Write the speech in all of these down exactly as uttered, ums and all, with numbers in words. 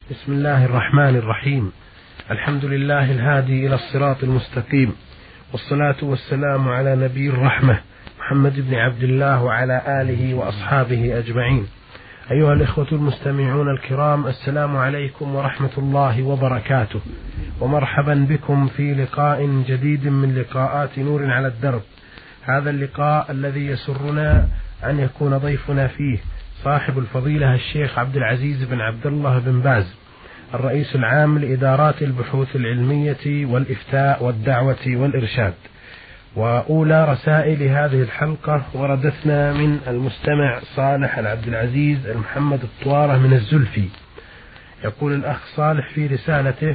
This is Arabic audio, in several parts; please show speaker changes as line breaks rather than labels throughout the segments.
بسم الله الرحمن الرحيم. الحمد لله الهادي إلى الصراط المستقيم، والصلاة والسلام على نبي الرحمة محمد بن عبد الله وعلى آله وأصحابه أجمعين. أيها الإخوة المستمعون الكرام، السلام عليكم ورحمة الله وبركاته، ومرحبا بكم في لقاء جديد من لقاءات نور على الدرب. هذا اللقاء الذي يسرنا أن يكون ضيفنا فيه صاحب الفضيلة الشيخ عبد العزيز بن عبد الله بن باز، الرئيس العام لإدارات البحوث العلمية والإفتاء والدعوة والإرشاد. وأولى رسائل هذه الحلقة وردتنا من المستمع صالح العبد العزيز المحمد الطوارة من الزلفي. يقول الأخ صالح في رسالته: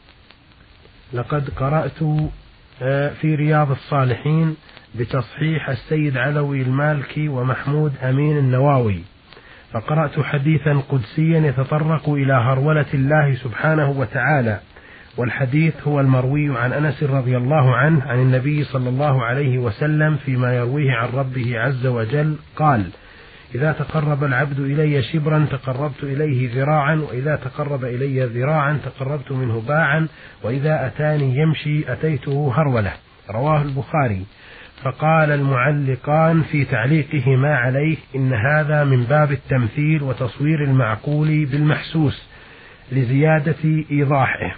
لقد قرأت في رياض الصالحين بتصحيح السيد علوي المالكي ومحمود أمين النواوي، فقرأت حديثا قدسيا يتطرق إلى هرولة الله سبحانه وتعالى، والحديث هو المروي عن أنس رضي الله عنه عن النبي صلى الله عليه وسلم فيما يرويه عن ربه عز وجل قال: إذا تقرب العبد إلي شبرا تقربت إليه ذراعا، وإذا تقرب إلي ذراعا تقربت منه باعا، وإذا أتاني يمشي أتيته هرولة. رواه البخاري. فقال المعلقان في تعليقهما عليه: إن هذا من باب التمثيل وتصوير المعقول بالمحسوس لزيادة إيضاحه،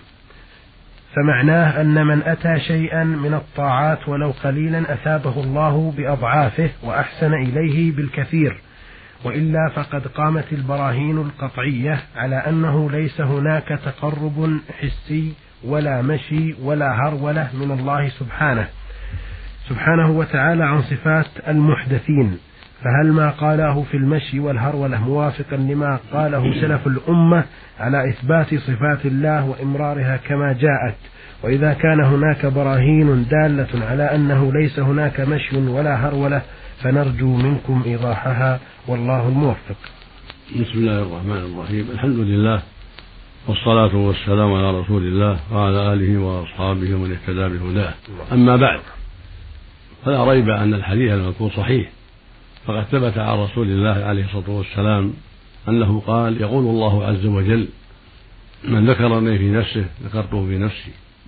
فمعناه أن من أتى شيئا من الطاعات ولو قليلا أثابه الله بأضعافه وأحسن إليه بالكثير، وإلا فقد قامت البراهين القطعية على أنه ليس هناك تقرب حسي ولا مشي ولا هرولة من الله سبحانه سبحانه وتعالى عن صفات المحدثين. فهل ما قاله في المشي والهرولة موافقا لما قاله سلف الأمة على إثبات صفات الله وإمرارها كما جاءت؟ وإذا كان هناك براهين دالة على أنه ليس هناك مشي ولا هرولة فنرجو منكم إيضاحها، والله الموفق.
بسم الله الرحمن الرحيم. الحمد لله، والصلاة والسلام على رسول الله وعلى آله وأصحابه ومن اهتدى بهداه. أما بعد، فلا ريب أن الحديث المذكور صحيح، فقد ثبت عن رسول الله عليه الصلاة والسلام أنه قال: يقول الله عز وجل: من ذكرني في نفسه ذكرته في نفسي،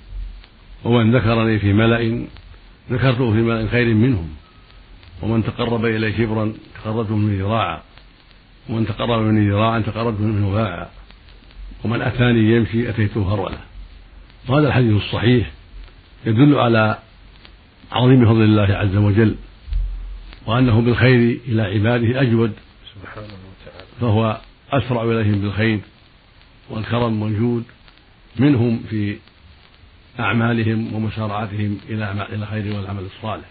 ومن ذكرني في ملأ ذكرته في ملأ خير منهم، ومن تقرب إلي شبرا تقربته منه ذراعا، ومن تقرب مني ذراعا تقربته منه باعا، ومن أتاني يمشي أتيته هرولة. وهذا الحديث الصحيح يدل على عظيم فضل الله عز وجل، وأنه بالخير إلى عباده أجود سبحانه وتعالى، فهو أسرع إليهم بالخير والكرم والجود منهم في أعمالهم ومسارعتهم إلى الخير والعمل الصالح.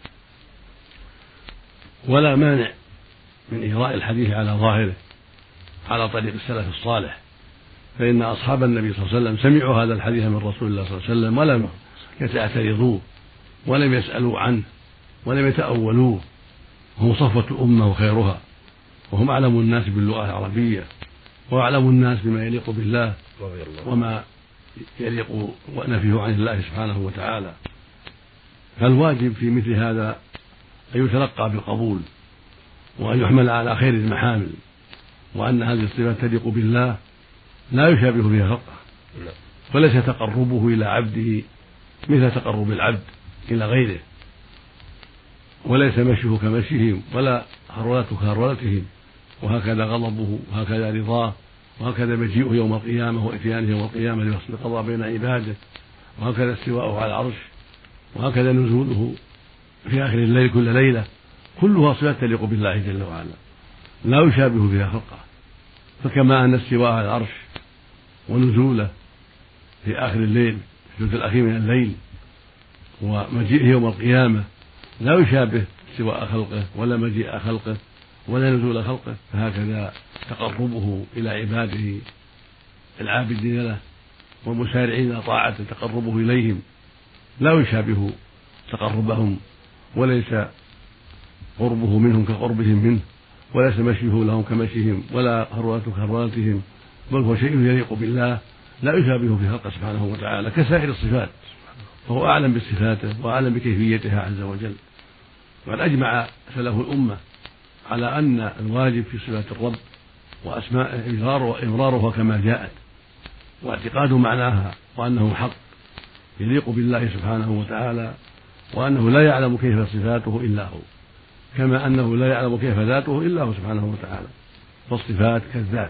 ولا مانع من إجراء الحديث على ظاهره على طريق السلف الصالح، فإن أصحاب النبي صلى الله عليه وسلم سمعوا هذا الحديث من رسول الله صلى الله عليه وسلم ولم يتعترضوه ولم يسألوا عنه ولم يتأولوه، هم صفوة الأمة وخيرها، وهم أعلم الناس باللغة العربية وأعلم الناس بما يليق بالله وما يليق ونفيه عن الله سبحانه وتعالى. فالواجب في مثل هذا أن يتلقى بالقبول، وأن يحمل على خير المحامل، وأن هذه الصفات تليق بالله لا يشابه بها خلقه، وليس تقربه إلى عبده مثل تقرب العبد إلى غيره، وليس مشيه كمشيهم ولا هرولته كهرولتهم، وهكذا غضبه وهكذا رضاه وهكذا مجيئه يوم القيامة وإتيانه يوم القيامة لفصل القضاء بين عباده، وهكذا استواءه على العرش، وهكذا نزوله في آخر الليل كل ليلة، كلها صفات تليق بالله جل وعلا لا يشابه بها خلقه. فكما أن استواء على العرش ونزوله في آخر الليل في الثلث الأخير من الليل ومجيئه يوم القيامة لا يشابه استواء خلقه ولا مجيء خلقه ولا نزول خلقه، فهكذا تقربه إلى عباده العابدين له والمسارعين إلى طاعته تقربه إليهم لا يشابه تقربهم، وليس قربه منهم كقربهم منه، وليس مشيه لهم كمشيهم ولا هرولته كهرولتهم، بل هو شيء يليق بالله لا يشابه في خلقه سبحانه وتعالى كسائر الصفات، فهو أعلم بصفاته وأعلم بكيفيتها عز وجل. وقد أجمع سلف الأمة على أن الواجب في صفات الرب وأسمائه إمرارها كما جاءت، واعتقاد معناها وأنه حق يليق بالله سبحانه وتعالى، وأنه لا يعلم كيف صفاته إلا هو، كما أنه لا يعلم كيف ذاته إلا هو سبحانه وتعالى، فالصفات كالذات.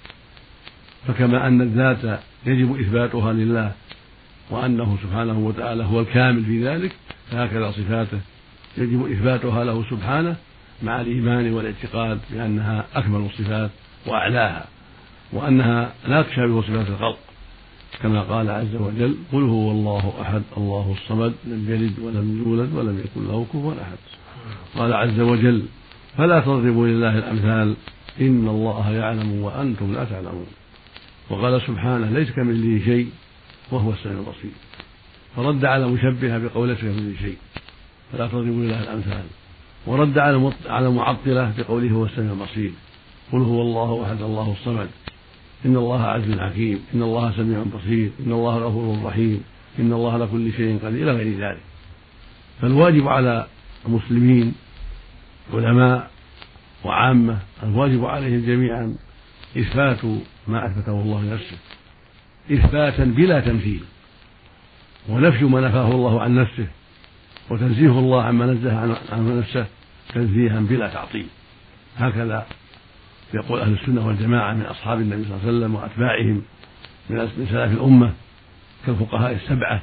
فكما أن الذات يجب إثباتها لله وأنه سبحانه وتعالى هو الكامل في ذلك، فهكذا صفاته يجب إثباتها له سبحانه مع الإيمان والاعتقاد بأنها أكمل الصفات وأعلاها، وأنها لا تشابه صفات الخلق، كما قال عز وجل: قل هو الله أحد الله الصمد لم يلد ولم يولد ولم يكن له كفوا أحد. قال عز وجل: فلا تضربوا لله الأمثال إن الله يعلم وأنتم لا تعلمون. وقال سبحانه: ليس كمثله شيء وهو السميع البصير. فرد على مشبهة بقول ليس كمثله شيء فلا تضربوا لله الأمثال، ورد على معطلة بقوله هو السميع البصير: قل هو الله أحد الله الصمد إن الله عزيز حكيم إن الله سميع بصير إن الله غفور رحيم إن الله على كل شيء قدير إلى غير ذلك. فالواجب على المسلمين علماء وعامة، الواجب عليهم جميعا إثبات ما أثبته الله لنفسه إثباتا بلا تمثيل، ونفي ما نفاه الله عن نفسه، وتنزيه الله عما نزه عن نفسه تنزيها بلا تعطيل. هكذا يقول أهل السنة والجماعة من أصحاب النبي صلى الله عليه وسلم وأتباعهم من سلف الأمة كالفقهاء السبعة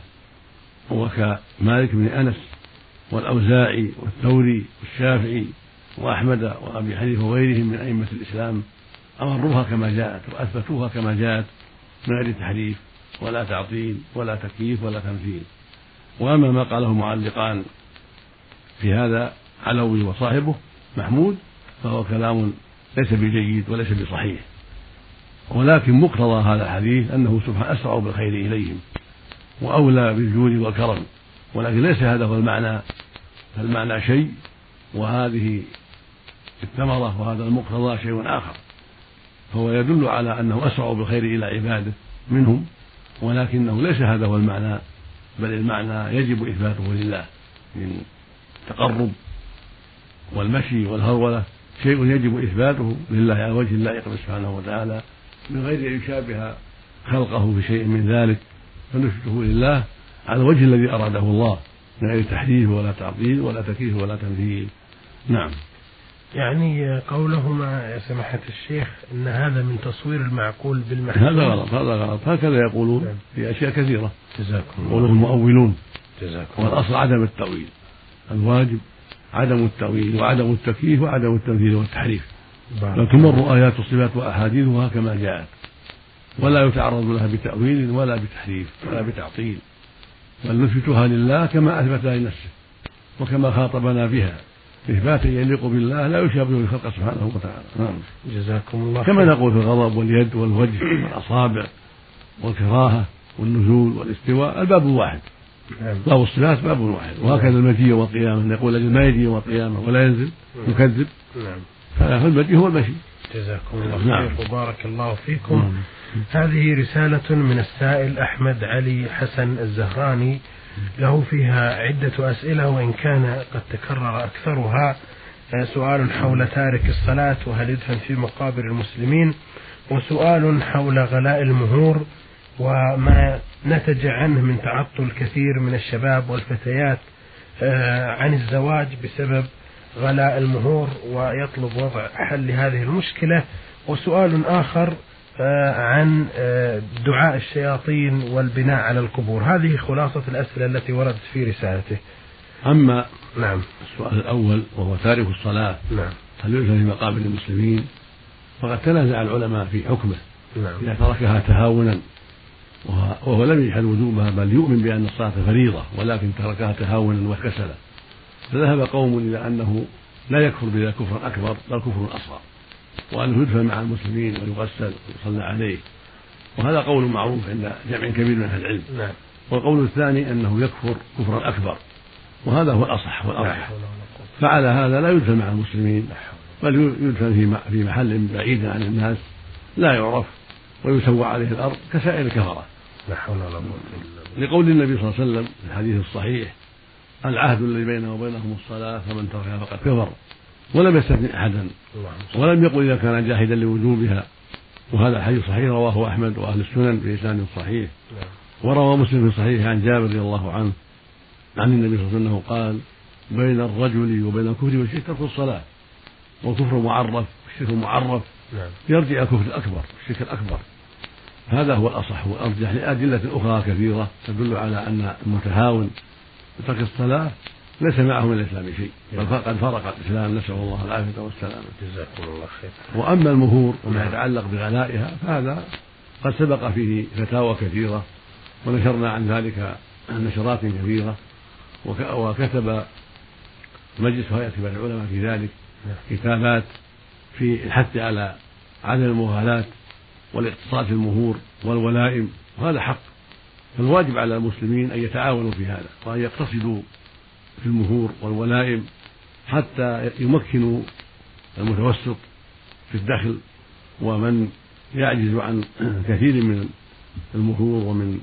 وكمالك بن أنس والأوزاعي والثوري والشافعي وأحمد وأبي حنيفة وغيرهم من أئمة الإسلام، أمروها كما جاءت وأثبتوها كما جاءت من غير تحريف ولا تعطيل ولا تكييف ولا تمثيل. وأما ما قاله المعلقان في هذا علوي وصاحبه محمود فهو كلام ليس بجيد وليس بصحيح، ولكن مقتضى هذا الحديث أنه سبحانه أسرع بالخير إليهم وأولى بالجود والكرم، ولكن ليس هذا هو المعنى، فالمعنى شيء وهذه الثمرة وهذا المقتضى شيء آخر. فهو يدل على أنه أسرع بالخير إلى عباده منهم، ولكنه ليس هذا هو المعنى، بل المعنى يجب إثباته لله من تقرب والمشي والهرولة شيء يجب إثباته لله على وجه اللائق سبحانه وتعالى من غير أن يشابه خلقه في شيء من ذلك، فنثبته لله على الوجه الذي أراده الله من غير تحريف ولا تعطيل ولا تكييف ولا تمثيل. نعم.
يعني قولهما يا سماحة الشيخ أن هذا من تصوير المعقول بالمحسوس،
هذا غلط، هذا غلط، هكذا يقولون
نعم.
في أشياء كثيرة
جزاكم
يقولون المؤولون،
جزاكم
والأصل عدم التأويل، الواجب عدم التأويل وعدم التكييف وعدم التمثيل والتحريف، بل تمر آيات الصفات وأحاديثها كما جاءت ولا يتعرض لها بتأويل ولا بتحريف ولا بتعطيل، بل نثبتها لله كما أثبتها لنفسه وكما خاطبنا بها إثباتا يليق بالله لا يشابه الخلق سبحانه وتعالى. نعم.
جزاكم الله
كما نقول في الغضب واليد والوجه والأصابع والكراهة والنزول والاستواء الباب واحد،
نعم.
باب الصفات باب واحد، وهكذا المجيء والقيامة نقول أجل ما يجي والقيامة ولا ينزل يكذب،
نعم.
فالمجيء هو المشي.
جزاكم الله
نعم.
خير وبارك الله فيكم.
نعم.
هذه رسالة من السائل أحمد علي حسن الزهراني، له فيها عدة أسئلة وإن كان قد تكرر أكثرها. سؤال حول تارك الصلاة وهل يدفن في مقابر المسلمين، وسؤال حول غلاء المهور وما نتج عنه من تعطل كثير من الشباب والفتيات عن الزواج بسبب غلاء المهور ويطلب وضع حل لهذه المشكلة، وسؤال آخر عن دعاء الشياطين والبناء على القبور. هذه خلاصة الأسئلة التي وردت في رسالته.
أما
نعم
السؤال الأول وهو تارك الصلاة
نعم
هل يدفن في مقابر المسلمين، فقد تنازع العلماء في حكمه
نعم.
إذا تركها تهاونا وهو لم يجحد وجوبها بل يؤمن بأن الصلاة فريضة ولكن تركها تهاونا وكسلا، فذهب قوم إلى أنه لا يكفر بذا كفرا أكبر بل كفر أصغر، وأنه يدفن مع المسلمين ويغسل ويصلى عليه، وهذا قول معروف عند جمع كبير من أهل العلم.
نعم.
والقول الثاني أنه يكفر كفرا أكبر، وهذا هو الأصح والأرجح، فعلى هذا لا يدفن مع المسلمين بل يدفن في محل بعيد عن الناس لا يعرف ويسوى عليه الأرض كسائر الكفرة.
لا حول ولا قوة إلا بالله.
لقول النبي صلى الله عليه وسلم في الحديث الصحيح: العهد الذي بيننا وبينهم الصلاة فمن تركها فقد كفر، ولم يستثني أحدا ولم يقل إذا كان جاحدا لوجوبها وهذا الحديث صحيح رواه أحمد وأهل السنن بإسناد صحيح. وروى مسلم في صحيح عن جابر رضي الله عنه عن النبي صلى الله عليه وسلم قال بين الرجل وبين الكفر والشرك ترك الصلاة، والكفر معرف والشرك معرف يرجع الكفر الأكبر والشرك الأكبر. هذا هو الأصح والأرجح لأدلة أخرى كثيرة تدل على أن المتهاون بترك الصلاة ليس معه من الإسلام شيء، بل قد فرق الإسلام، نسأل الله العافية والسلامة.
جزاكم الله خير.
وأما المهور وما يتعلق بغلائها فهذا قد سبق فيه فتاوى كثيرة ونشرنا عن ذلك نشرات كثيرة، وكتب مجلس هيئة كبار العلماء في ذلك كتابات في الحث على عدم المغالاة والاقتصاد في المهور والولائم، وهذا حق. فالواجب على المسلمين أن يتعاونوا في هذا وأن يقتصدوا في المهور والولائم حتى يمكنوا المتوسط في الدخل ومن يعجز عن كثير من المهور ومن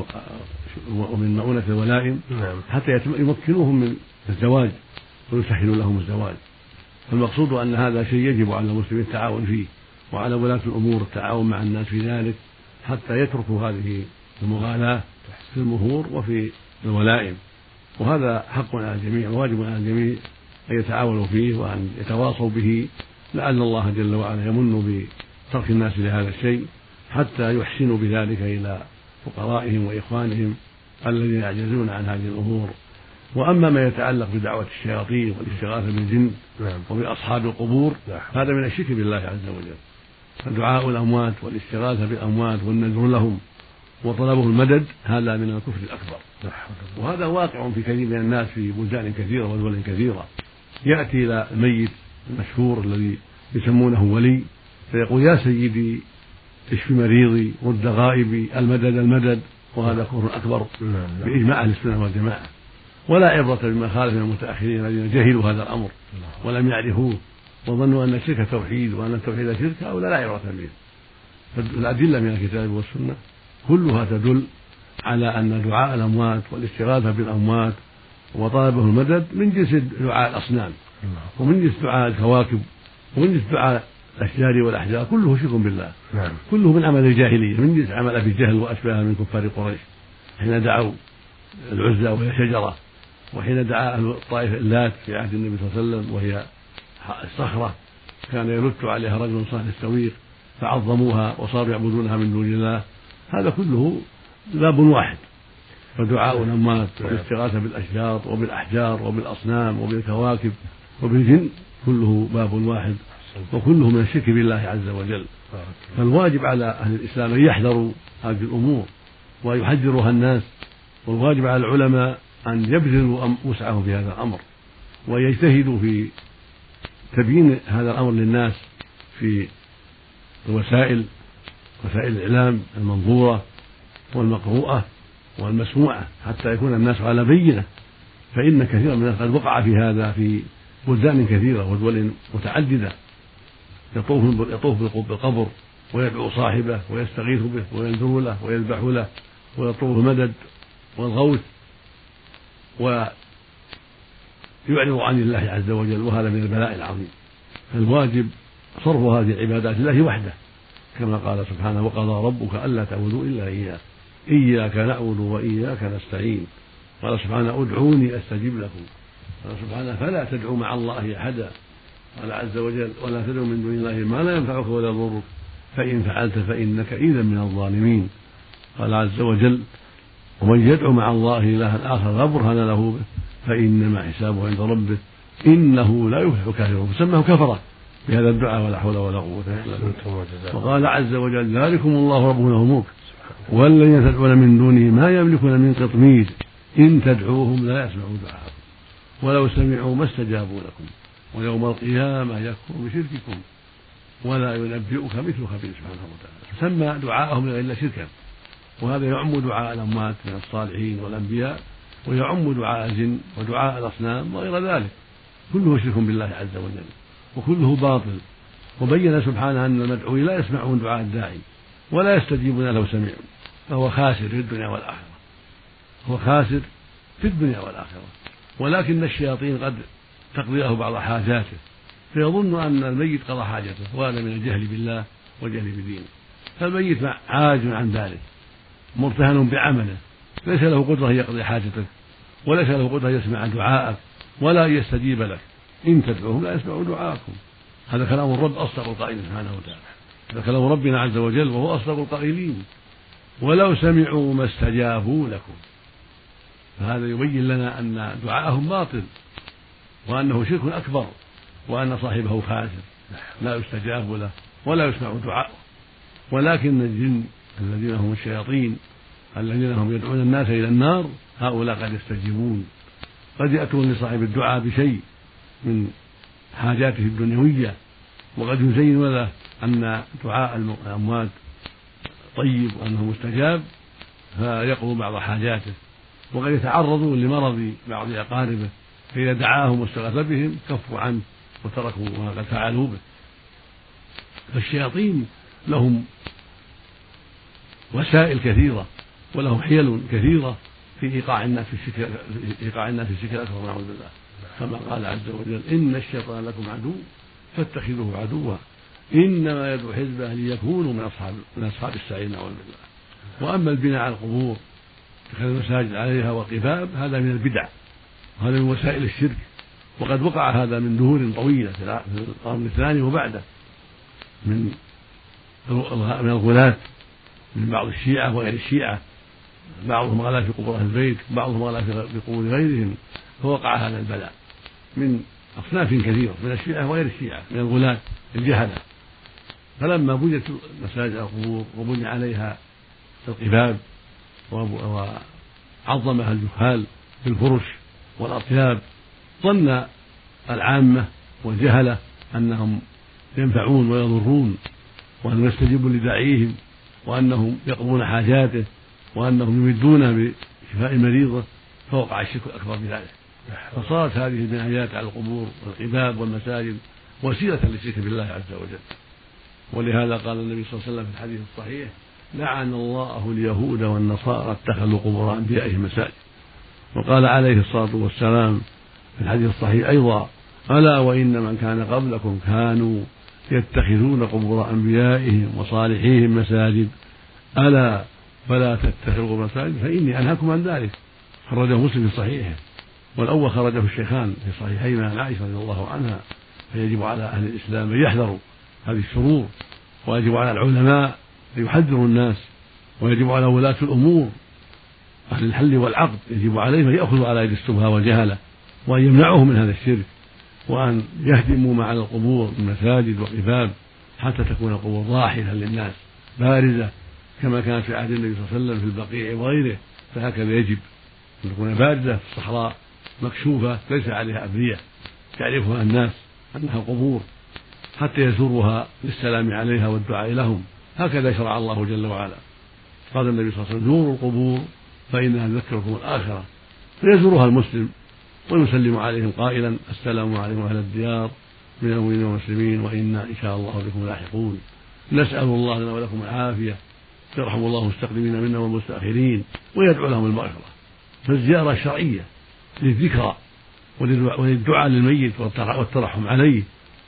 ومن مؤونة الولائم حتى يمكنوهم من الزواج ويسهلوا لهم الزواج. فالمقصود أن هذا شيء يجب على المسلمين التعاون فيه، وعلى ولاة الأمور التعاون مع الناس في ذلك حتى يتركوا هذه المغالاة في المهور وفي الولائم. وهذا حق على الجميع وواجب على الجميع أن يتعاونوا فيه وأن يتواصوا به، لعل الله جل وعلا يمن بترك الناس لهذا الشيء حتى يحسنوا بذلك إلى فقرائهم وإخوانهم الذين يعجزون عن هذه الأمور. وأما ما يتعلق بدعوة الشياطين والاستغاثة بالجن وبأصحاب القبور هذا من الشرك بالله عز وجل. فدعاء الأموات والاستغاثة بالأموات والنذر لهم وطلبه المدد هذا من الكفر الأكبر، وهذا واقع في كثير من الناس في بلدان كثيرة ودول كثيرة. يأتي إلى الميت المشهور الذي يسمونه ولي فيقول يا سيدي اشف مريضي رد غائبي المدد المدد، وهذا كفر أكبر بإجماع أهل السنة والجماعة. ولا عبرة بما خالف من المتأخرين الذين جهلوا هذا الأمر ولم يعرفوه وظنوا أن الشرك توحيد وأن التوحيد شرك، أو لا عبرة به. فالأدلة من الكتاب والسنة كلها تدل على أن دعاء الأموات والاستغاثة بالأموات وطلبه المدد من جنس دعاء الأصنام ومن جنس دعاء الكواكب ومن جنس دعاء الأشجار والأحجار، كله شرك بالله. كله من عمل الجاهلية، من جنس عمل أبي جهل وأشباه من كفار قريش حين دعوا العزى وهي شجرة، وحين دعا أهل الطائف اللات في عهد النبي صلى الله عليه وسلم وهي الصخرة كان يرد عليها رجل صاحب السويق فعظموها وصاروا يعبدونها من دون الله. هذا كله باب واحد. فدعاء الأموات والاستغاثة بالأشجار وبالأحجار وبالأصنام وبالكواكب وبالجن كله باب واحد وكله من الشرك بالله عز وجل. فالواجب على أهل الإسلام أن يحذروا هذه الأمور ويحذرها الناس، والواجب على العلماء أن يبذلوا وسعهم في هذا الأمر ويجتهدوا في تبيين هذا الأمر للناس في الوسائل وسائل الإعلام المنظورة والمقروءة والمسموعة حتى يكون الناس على بينة. فإن كثيرا من الناس قد وقع في هذا في بلدان كثيرة ودول متعددة، يطوف يطوف بالقبر ويدعو صاحبه ويستغيث به وينذر له ويذبح له ويطلب المدد والغوث ويعرض عن الله عز وجل، وهذا من البلاء العظيم. فالواجب صرف هذه العبادات لله وحده كما قال سبحانه وقضى ربك ألا تعبدوا إلا إياه إياك نعبد وإياك نستعين. قال سبحانه ادعوني أستجب لكم. قال سبحانه فلا تدعوا مع الله أحدا. قال عز وجل ولا تدعوا من دون الله ما لا ينفعك ولا يضرك فإن فعلت فإنك إذا من الظالمين. قال عز وجل ومن يدعو مع الله إلها آخر لا برهان له به فإنما حسابه عند ربه إنه لا يفلح الكافرون. فسماه كفرة بهذا الدعاء ولا حول ولا قوة إلا بالله. وقال عز وجل ذلكم الله ربنا وملك والذين تدعون من دونه ما يملكون من قطمير إن تدعوهم لا يسمعوا دعاءكم ولو سمعوا ما استجابوا لكم ويوم القيامة يكفر بشرككم ولا ينبئك مثل خبير سبحانه وتعالى. سمى دعاءهم إلا شركا، وهذا يعم دعاء الأموات من الصالحين والأنبياء ويعم دعاء الجن ودعاء الأصنام وغير ذلك، كله شرك بالله عز وجل وكله باطل. وبين سبحانه أن المدعوين لا يسمعون دعاء الداعي ولا يستجيبون لو سمعوا، فهو خاسر في الدنيا والآخرة، هو خاسر في الدنيا والآخرة. ولكن الشياطين قد تقضي له بعض حاجاته فيظن أن الميت قضى حاجته، وهذا من الجهل بالله والجهل بدينه. فالميت عاجز عن ذلك مرتهن بعمله، ليس له قدرة أن يقضي حاجتك، وليس له قدرة أن يسمع دعاءك ولا أن يستجيب لك. إن تدعوهم لا يسمعوا دعاءكم. هذا كلام الرب أصدق القائلين سبحانه وتعالى، هذا كلام ربنا عز وجل وهو أصدق القائلين. ولو سمعوا ما استجابوا لكم. فهذا يبين لنا أن دعاءهم باطل وأنه شرك أكبر وأن صاحبه خاسر لا يستجاب له ولا يسمع دعاءه. ولكن الجن الذين هم الشياطين الذين هم يدعون الناس إلى النار هؤلاء قد يستجيبون، قد يأتون لصاحب الدعاء بشيء من حاجاته الدنيوية، وقد يزين له أن دعاء الأموات طيب وأنه مستجاب فيقضوا بعض حاجاته، وقد يتعرضوا لمرض بعض أقاربه فإذا دعاهم واستغاث بهم كفوا عنه وتركوا ما قد فعلوا به. فالشياطين لهم وسائل كثيرة ولهم حيل كثيرة في إيقاع الناس في الشرك إيقاع الناس في الشرك الأكبر نعوذ بالله، كما قال عز وجل: إن الشيطان لكم عدو فاتخذوه عدوا إنما يدعو حزبه ليكونوا من أصحاب من أصحاب السعير نعوذ بالله. وأما البناء على القبور اتخاذ المساجد عليها وقباب هذا من البدع وهذا من وسائل الشرك، وقد وقع هذا من دهور طويلة في القرن الثاني وبعده من من الغلاة من بعض الشيعة وغير الشيعة، بعضهم غلا في قبور أهل البيت بعضهم غلا في قبور غيرهم، فوقع هذا البلاء من أصناف كثيرة من الشيعة وغير الشيعة من الغلاة الجهلة. فلما بنيت مساجد القبور وبني عليها القباب وعظمها الجهال بالفرش والأطياب ظن العامة والجهلة أنهم ينفعون ويضرون وأنهم يستجيبون لداعيهم وأنهم يقضون حاجاته وأنهم يمدون بشفاء مريضه، فوقع الشرك الأكبر بذلك. فصارت هذه البنايات على القبور والقباب والمساجد وسيلة للشرك بالله عز وجل. ولهذا قال النبي صلى الله عليه وسلم في الحديث الصحيح: لعن الله اليهود والنصارى اتخذوا قبور أنبيائهم مساجد. وقال عليه الصلاة والسلام في الحديث الصحيح أيضا: ألا وإن من كان قبلكم كانوا يتخذون قبور أنبيائهم وصالحيهم مساجد ألا فلا تتخذوا قبور مساجد فإني أنهاكم عن ذلك. خرجه مسلم في صحيحه، والأول خرجه الشيخان في صحيحيهما عن عائشة رضي الله عنها. فيجب على أهل الإسلام أن يحذروا هذه الشرور، ويجب على العلماء أن يحذروا الناس، ويجب على ولاة الأمور أهل الحل والعقد يجب عليهم أن يأخذوا على يد السفهاء والجهلة وأن يمنعوهم من هذا الشرك، وأن يهدموا ما على القبور من مساجد وقباب حتى تكون القبور ضاحية للناس بارزة كما كان في عهد النبي صلى الله عليه وسلم في البقيع وغيره. فهكذا يجب أن تكون بارزة في الصحراء مكشوفة ليس عليها أبنية يعرفها الناس أنها قبور حتى يزوروها للسلام عليها والدعاء لهم. هكذا شرع الله جل وعلا. قال النبي صلى الله عليه وسلم: زوروا القبور فإنها تذكركم الآخرة. فيزورها المسلم ويسلم عليهم قائلا: السلام عليكم أهل الديار من المؤمنين والمسلمين وإنا إن شاء الله بكم لاحقون. نسأل الله لنا ولكم العافية، يرحم الله المستقدمين منا والمستأخرين، ويدعو لهم المغفرة. فالزيارة شرعية للذكرى وللدعاء للميت والترحم عليه.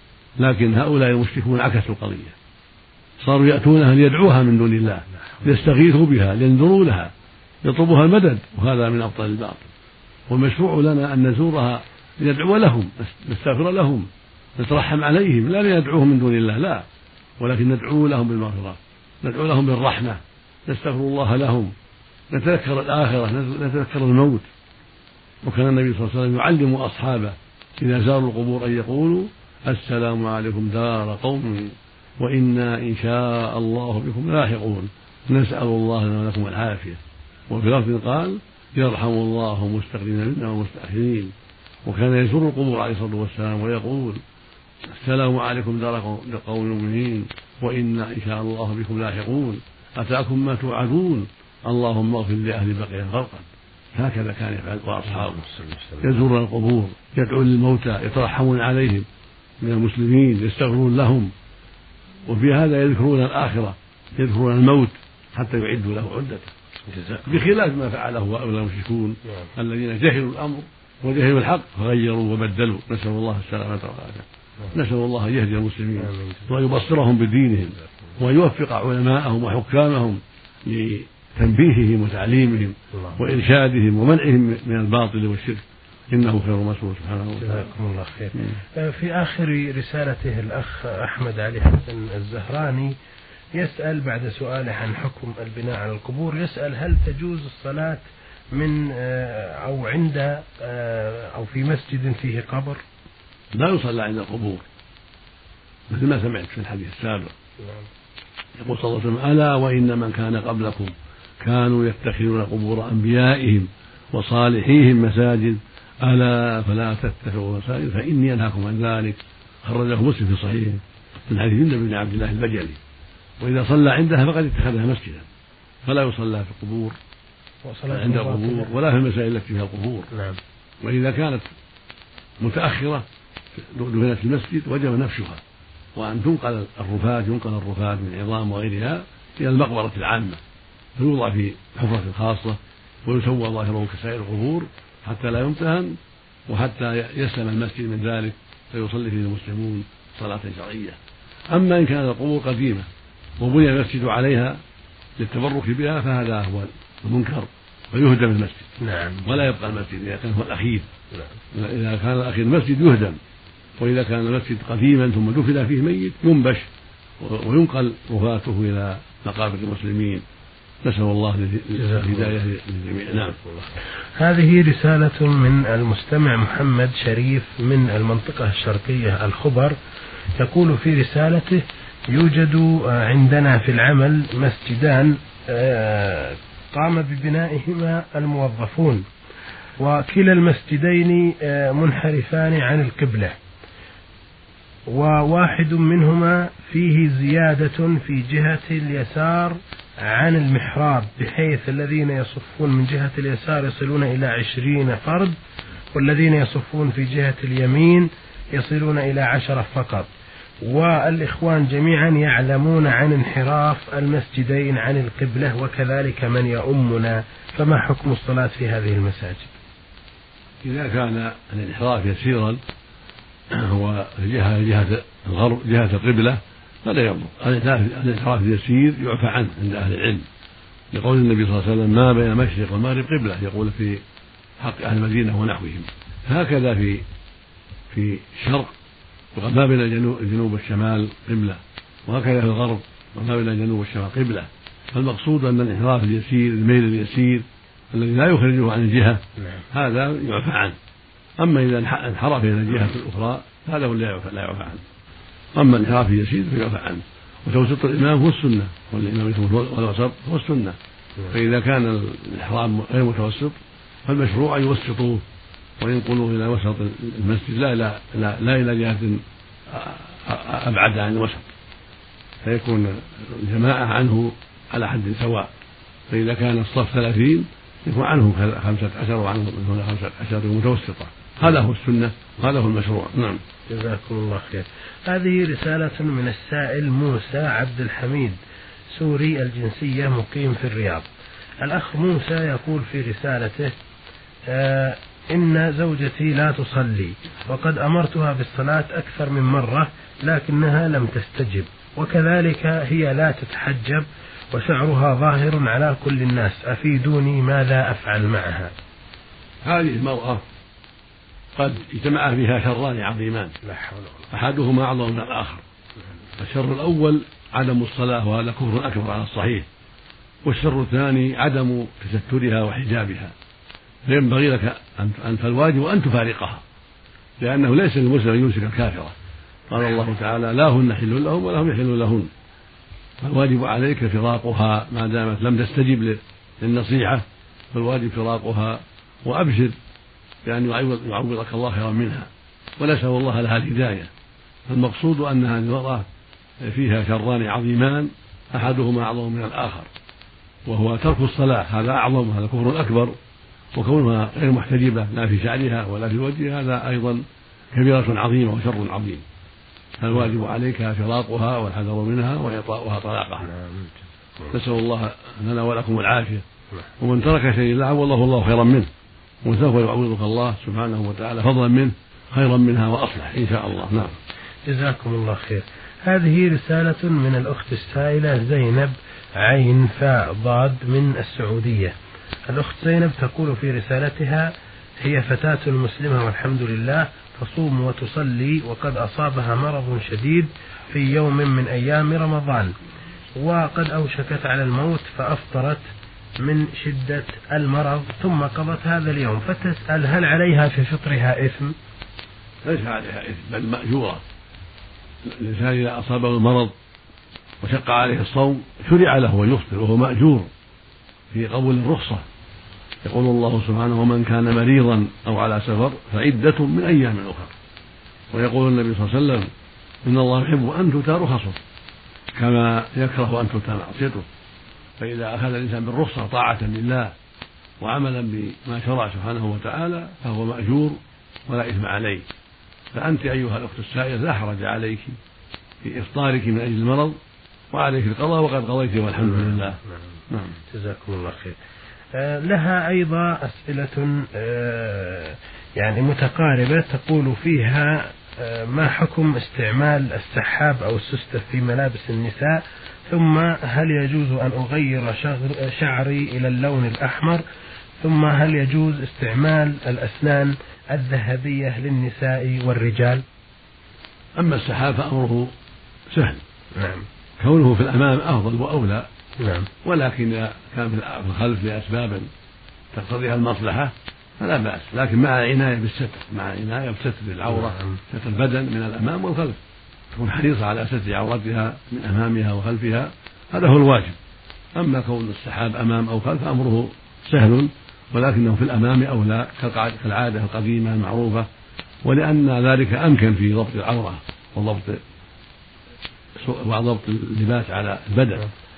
لكن هؤلاء المشركون عكسوا القضية، صاروا يأتونها ليدعوها من دون الله، ليستغيثوا بها، لينذروا لها، يطلبها المدد، وهذا من أبطال الباطل. والمشروع لنا أن نزورها لندعو لهم، نستغفر لهم، نترحم عليهم، لا لندعوهم من دون الله، لا، ولكن ندعو لهم بالمغفرة، ندعو لهم بالرحمة، نستغفر الله لهم، نتذكر الآخرة، نتذكر الموت. وكان النبي صلى الله عليه وسلم يعلم أصحابه إذا زاروا القبور أن يقولوا: السلام عليكم دار قوم وإنا إن شاء الله بكم لاحقون، نسأل الله لنا ولكم العافية. وفي لفظ قال: يرحم الله المستقدمين منا والمستأخرين. وكان يزور القبور عليه الصلاة والسلام ويقول: السلام عليكم دار قوم مؤمنين وإنا إن شاء الله بكم لاحقون، أتاكم ما توعدون، اللهم اغفر لأهل بقية غرقا. هكذا كان يفعل أصحابه، يزورون القبور، يدعون للموتى، يترحمون عليهم من المسلمين، يستغفرون لهم، وفي هذا يذكرون الآخرة، يذكرون الموت حتى يعدوا له عدته، بخلاف ما فعله هؤلاء المشركون الذين جهلوا الأمر وجهلوا الحق فغيروا وبدلوا. نسأل الله السلامة والعافية، نسأل الله أن يهدي المسلمين ويبصرهم بدينهم ويوفق علماءهم وحكامهم لتنبيههم وتعليمهم وإرشادهم ومنعهم من الباطل والشرك، إنه خير مسؤول سبحانه وتعالى.
جزاكم الله خير. في آخر رسالته الأخ أحمد علي حسن الزهراني يسأل بعد سؤاله عن حكم البناء على القبور، يسأل هل تجوز الصلاة من أو عند أو في مسجد فيه قبر؟
لا يصلى عند القبور، مثل ما سمعت في الحديث السابق. يقول صلى الله عليه وسلم: ألا وإن من كان قبلكم كانوا يتخذون قبور أنبيائهم وصالحيهم مساجد، ألا فلا تتخذوا مساجد فإني أنهاكم عن ذلك. خرجه مسلم في صحيحه من حديث جندب بن عبد الله البجلي. وإذا صلى عندها فقد اتخذها مسجدا، فلا يصلى في القبور عند القبور ولا في المساجد التي فيها القبور.
نعم.
وإذا كانت متأخرة دفنت في المسجد وجب نفشها، وأن تنقل الرفاة ينقل الرفاة من عظام وغيرها إلى المقبرة العامة، فيوضع في حفرة خاصة ويسوى ظاهره كسائر القبور حتى لا يمتهن، وحتى يسلم المسجد من ذلك فيصلي فيه المسلمون صلاة شرعية. أما إن كانت القبور قديمة وبني المسجد عليها للتبرك بها فهذا هو المنكر ويهدم المسجد.
نعم.
ولا يبقى المسجد إذا كان هو الأخير. نعم. إذا كان الأخير المسجد يهدم، وإذا كان المسجد قديما ثم دفن فيه ميت ينبش وينقل رفاته إلى مقابر المسلمين. نسأل الله الهداية للجميع. نعم.
هذه رسالة من المستمع محمد شريف من المنطقة الشرقية الخبر، يقول في رسالته: يوجد عندنا في العمل مسجدان قام ببنائهما الموظفون، وكلا المسجدين منحرفان عن القبلة، وواحد منهما فيه زيادة في جهة اليسار عن المحراب، بحيث الذين يصفون من جهة اليسار يصلون إلى عشرين فرد، والذين يصفون في جهة اليمين يصلون إلى عشرة فقط. والإخوان جميعا يعلمون عن انحراف المسجدين عن القبلة، وكذلك من يؤمنا، فما حكم الصلاة في هذه المساجد؟
إذا كان الانحراف يسيرا هو جهة جهة الغرب جهة القبلة فلا يضر. الانحراف اليسير يعفى عنه عند أهل العلم، لقول النبي صلى الله عليه وسلم: ما بين المشرق والمغرب قبلة، يقول في حق أهل المدينة ونحوهم. هكذا في في الشرق ما بين الجنوب والشمال قبلة، وهكذا في الغرب وما بين الجنوب والشمال قبلة. فالمقصود أن الانحراف اليسير الميل اليسير الذي لا يخرجه عن الجهة هذا يعفى عنه. أما إذا انحرف إلى الجهة الأخرى هذا لا يعفى عنه. أما الانحراف اليسير فيعفى عنه. وتوسط الإمام هو السنة، والإمام والوسط هو السنة. فإذا كان الإحرام غير متوسط فالمشروع أن يوسطوه وينقلوه إلى وسط المسجد، لا إلى لا, لا إلى جهة أبعد عن الوسط، فيكون الجماعة عنه على حد سواء. فإذا كان الصف ثلاثين يكون عنه خمسة عشر وعنه خمسة عشر متوسطة. هذا هو السنة، هذا هو المشروع. نعم.
جزاكم الله خير. هذه رسالة من السائل موسى عبد الحميد، سوري الجنسية، مقيم في الرياض. الأخ موسى يقول في رسالته: آه إن زوجتي لا تصلي، وقد أمرتها بالصلاة أكثر من مرة لكنها لم تستجب، وكذلك هي لا تتحجب وشعرها ظاهر على كل الناس، أفيدوني ماذا أفعل معها؟
هذه المرأة قد اجتمع فيها شران عظيمان، أحدهما أعظم من الآخر. الشر الأول عدم الصلاة، وهذا كفر أكبر على الصحيح. والشر الثاني عدم تسترها وحجابها، فينبغي لك أن فالواجب أن تفارقها، لأنه ليس للمسلم أن يمسك الكافرة. قال الله تعالى: لا هن حل لهم ولا هم يحلون لهن. فالواجب عليك فراقها ما دامت لم تستجب للنصيحة، فالواجب فراقها، وأبشر بأن يعوضك الله خيرا منها، ونسأل الله لها الهداية. فالمقصود أن هذه المرأة فيها شران عظيمان، أحدهما أعظم من الآخر، وهو ترك الصلاة، هذا أعظم، هذا كفر أكبر. وكونها غير محتجبة لا في شعرها ولا في وجهها هذا أيضا كبيرة عظيمة وشر عظيم. فالواجب عليك فراقها والحذر منها وإعطاؤها طلاقها. نسأل الله لنا ولكم العافية. ومن ترك شيء لا عوضه الله خيرا منه، وسوف يعوضك الله سبحانه وتعالى فضلا منه خيرا منها وأصلح إن شاء الله. نعم.
جزاكم الله خير. هذه رسالة من الأخت السائلة زينب عين فاء ضاد من السعودية. الأخت زينب تقول في رسالتها: هي فتاة مسلمة والحمد لله، تصوم وتصلي، وقد أصابها مرض شديد في يوم من أيام رمضان، وقد أوشكت على الموت فأفطرت من شدة المرض ثم قضت هذا اليوم، فتسأل هل عليها في فطرها إثم؟
ليس عليها إثم، بل مأجورة. الإنسان إذا أصابه المرض وشق عليه الصوم شرع له أن يفطر وهو مأجور في قبول الرخصة. يقول الله سبحانه: ومن كان مريضا أو على سفر فعدة من أيام أخرى. ويقول النبي صلى الله عليه وسلم: إن الله يحب أن تؤتى رخصه كما يكره أن تؤتى معصيته. فإذا أخذ الإنسان بالرخصة طاعة لله وعملا بما شرع سبحانه وتعالى فهو مأجور ولا إثم عليه. فأنت أيها الأخت السائلة لا حرج عليك في إفطارك من أجل المرض، وعليك القضاء وقد قضيت والحمد لله.
نعم. جزاكم الله خير. آه لها أيضا أسئلة آه يعني متقاربة، تقول فيها: آه ما حكم استعمال السحاب أو السستة في ملابس النساء؟ ثم هل يجوز أن أغير شعري إلى اللون الأحمر؟ ثم هل يجوز استعمال الأسنان الذهبية للنساء والرجال؟
أما السحاب فأمره سهل،
نعم،
كونه في الأمام أفضل وأولى،
نعم،
ولكن إذا كان في الخلف لأسباب تقتضيها المصلحة فلا بأس، لكن مع عناية بالستر، مع عناية بستر العورة،
نعم،
ستر البدن من الأمام والخلف، تكون حريصة على ستر عورتها من أمامها وخلفها، هذا هو الواجب. أما كون السحاب أمام أو خلف أمره سهل، ولكنه في الأمام أولى كالعادة القديمة المعروفة، ولأن ذلك أمكن في ضبط العورة وضبط وضبط اللباس على البدن.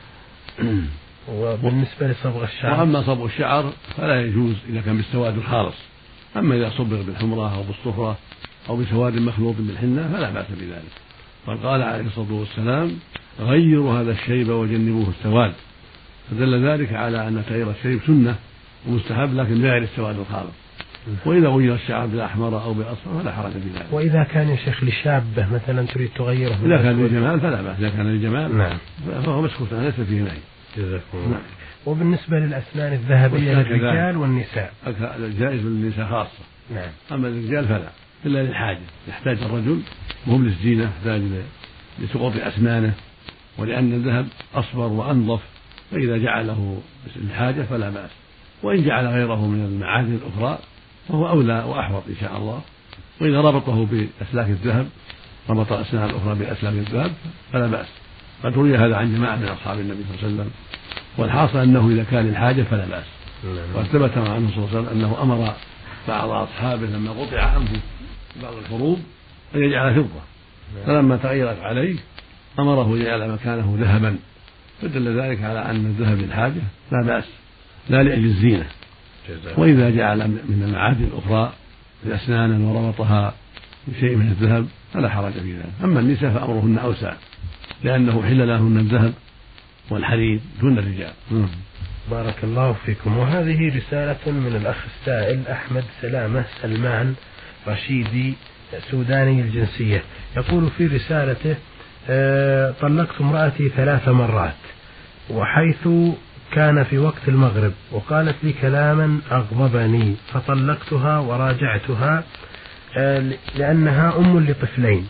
وبالنسبة لصبغ الشعر،
وأما صبغ الشعر فلا يجوز إذا كان بالسواد الخالص، أما إذا صبغ بالحمرة أو بالصفرة أو بسواد مخلوط بالحنة فلا بأس بذلك. فقال عليه الصلاة والسلام: غيروا هذا الشيب وجنبوه السواد، فدل ذلك على أن تغيير الشيب سنة ومستحب، لكن غير السواد الخالص. وإذا غير الشعر بالأحمر أو بالأصفر فلا حرج في ذلك.
وإذا كان يا شيخ لشابة مثلا تريد تغيره،
إذا كان للجمال فلا بأس، إذا كان للجمال
نعم
فهو مسكوت ليس فيه نهي.
جزاكم الله. وبالنسبة للأسنان الذهبية للرجال والنساء،
الجائز للنساء خاصة،
نعم،
أما للرجال فلا، إلا للحاجة، يحتاج الرجل وهم للزينة، يحتاج لسقوط أسنانه، ولأن الذهب أصبر وأنظف، فإذا جعله للحاجة فلا بأس. وإن جعل غيره من المعادن الأخرى فهو أولى وأحوط إن شاء الله. وإذا ربطه بأسلاك الذهب، ربط الأسنان الأخرى بأسلاك الذهب فلا بأس. قد روي هذا عن جماعة من أصحاب النبي صلى الله عليه وسلم، والحاصل أنه إذا كان للحاجة فلا بأس. وثبت عنه صلى الله عليه وسلم أنه أمر بعض أصحابه لما قطع أنفه في بعض الحروب أن يجعل فضة، فلما تغيرت عليه أمره أن يجعل مكانه ذهبا، فدل ذلك على أن الذهب للحاجة لا بأس، لا لأجل الزينة. وإذا جعل من المعادن الأخرى أسنانا وربطها بشيء من الذهب فلا حرج في ذلك. أما النساء فأمرهن أوسع، لأنه حل لهن الذهب والحرير دون الرجال.
بارك الله فيكم. وهذه رسالة من الأخ السائل أحمد سلامة سلمان رشيدي سوداني الجنسية، يقول في رسالته: أه طلقت امرأتي ثلاث مرات، وحيث كان في وقت المغرب، وقالت لي كلاما أغضبني فطلقتها وراجعتها أه لأنها أم لطفلين،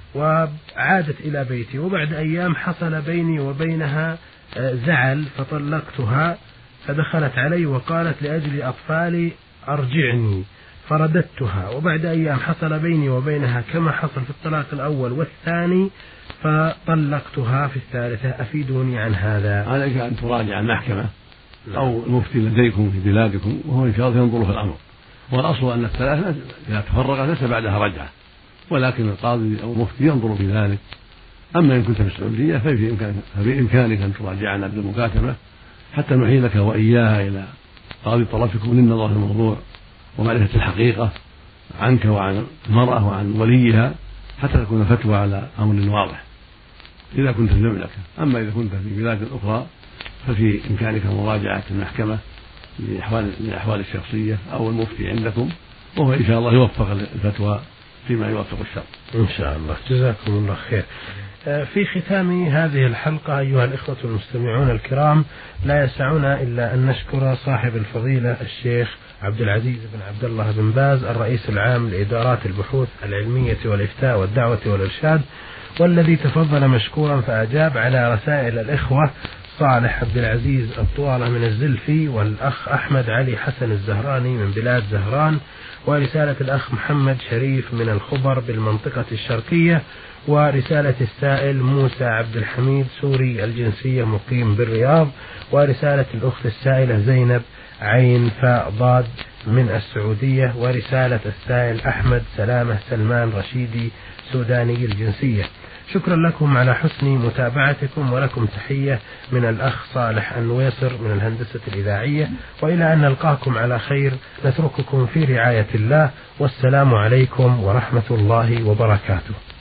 وعادت إلى بيتي، وبعد أيام حصل بيني وبينها أه زعل فطلقتها، فدخلت علي وقالت لأجل أطفالي أرجعني، فرددتها، وبعد أيام حصل بيني وبينها كما حصل في الطلاق الأول والثاني فطلقتها في الثالثة، أفيدوني عن هذا.
عليك أن تراجع المحكمة أو المفتي لديكم في بلادكم، وهو إن شاء الله ينظر في الأمر. والأصل أن الثلاثة إذا تفرقت ليس بعدها رجعة، ولكن القاضي أو المفتي ينظر في ذلك. أما إن كنت في السعودية ففي إمكانك, ففي إمكانك أن تراجعنا بالمكاتبة حتى نحيلك وإياها إلى قاضي طرفكم للنظر في الموضوع ومعرفة الحقيقة عنك وعن المرأة وعن وليها، حتى تكون فتوى على أمر واضح إذا كنت في المملكة. أما إذا كنت في بلاد أخرى ففي إمكانك مراجعة المحكمة لأحوال الأحوال الشخصية أو المفتي عندكم، وهو إن شاء الله يوفق الفتوى فيما يوافق الشرع.
إن شاء الله. جزاكم الله خير. في ختام هذه الحلقة أيها الإخوة المستمعون الكرام، لا يسعنا إلا أن نشكر صاحب الفضيلة الشيخ عبد العزيز بن عبد الله بن باز الرئيس العام لإدارات البحوث العلمية والإفتاء والدعوة والإرشاد، والذي تفضل مشكورا فأجاب على رسائل الإخوة صالح عبد العزيز الطوالة من الزلفي، والأخ أحمد علي حسن الزهراني من بلاد زهران، ورسالة الأخ محمد شريف من الخبر بالمنطقة الشرقية، ورسالة السائل موسى عبد الحميد سوري الجنسية مقيم بالرياض، ورسالة الأخت السائلة زينب عين فاء ضاد من السعودية، ورسالة السائل أحمد سلامة سلمان رشيدي سوداني الجنسية. شكرا لكم على حسن متابعتكم، ولكم تحية من الأخ صالح النويصر من الهندسة الإذاعية، وإلى أن نلقاكم على خير نترككم في رعاية الله، والسلام عليكم ورحمة الله وبركاته.